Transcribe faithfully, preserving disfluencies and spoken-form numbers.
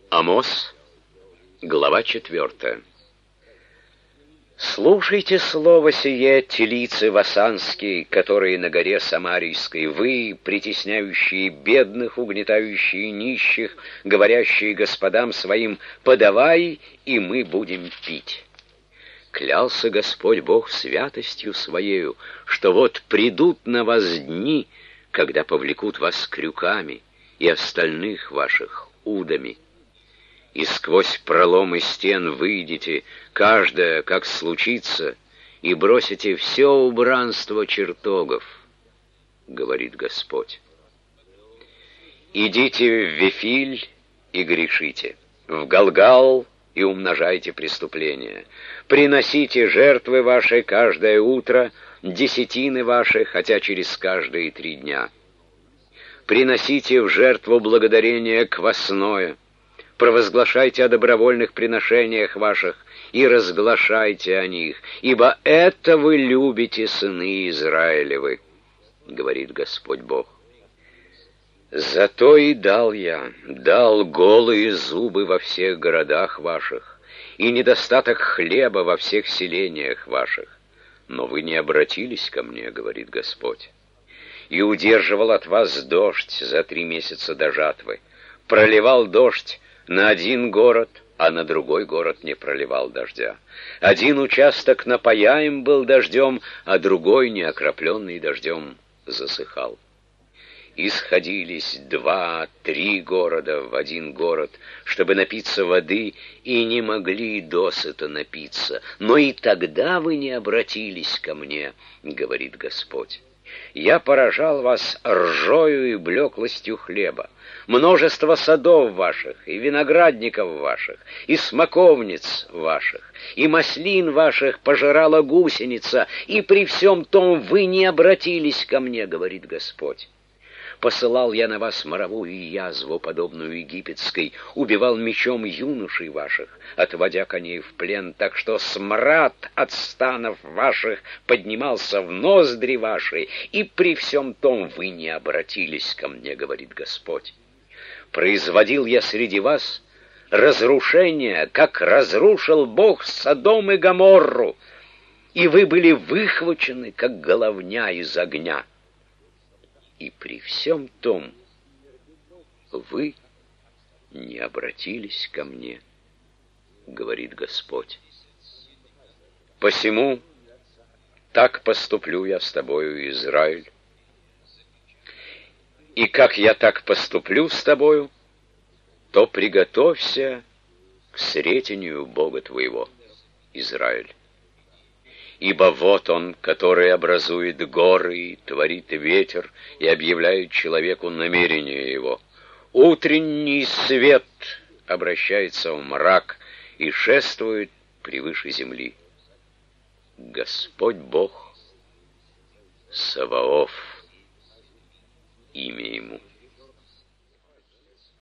Амос, глава четвертая. «Слушайте слово сие, телицы васанские, которые на горе Самарийской, вы, притесняющие бедных, угнетающие нищих, говорящие господам своим: подавай, и мы будем пить. Клялся Господь Бог святостью Своею, что вот придут на вас дни, когда повлекут вас крюками и остальных ваших удами. И сквозь проломы стен выйдете, каждая, как случится, и бросите все убранство чертогов, говорит Господь. Идите в Вифиль и грешите, в Галгал и умножайте преступления. Приносите жертвы ваши каждое утро, десятины ваши, хотя через каждые три дня. Приносите в жертву благодарение квасное, провозглашайте о добровольных приношениях ваших и разглашайте о них, ибо это вы любите, сыны Израилевы, говорит Господь Бог. Зато и дал я, дал голые зубы во всех городах ваших и недостаток хлеба во всех селениях ваших. Но вы не обратились ко мне, говорит Господь. И удерживал от вас дождь за три месяца до жатвы, проливал дождь на один город, а на другой город не проливал дождя. Один участок напояем был дождем, а другой, не окропленный дождем, засыхал. И сходились два-три города в один город, чтобы напиться воды, и не могли досыта напиться. Но и тогда вы не обратились ко мне, говорит Господь. Я поражал вас ржою и блеклостью хлеба. Множество садов ваших, и виноградников ваших, и смоковниц ваших, и маслин ваших пожирала гусеница, и при всем том вы не обратились ко мне, говорит Господь. Посылал я на вас моровую язву, подобную египетской, убивал мечом юношей ваших, отводя коней в плен, так что смрад от станов ваших поднимался в ноздри ваши, и при всем том вы не обратились ко мне, говорит Господь. Производил я среди вас разрушение, как разрушил Бог Содом и Гоморру, и вы были выхвачены, как головня из огня. И при всем том вы не обратились ко мне, говорит Господь. Посему так поступлю я с тобою, Израиль. И как я так поступлю с тобою, то приготовься к сретению Бога твоего, Израиль. Ибо вот он, который образует горы и творит ветер и объявляет человеку намерение его. Утренний свет обращается в мрак и шествует превыше земли. Господь Бог Саваоф, имя ему.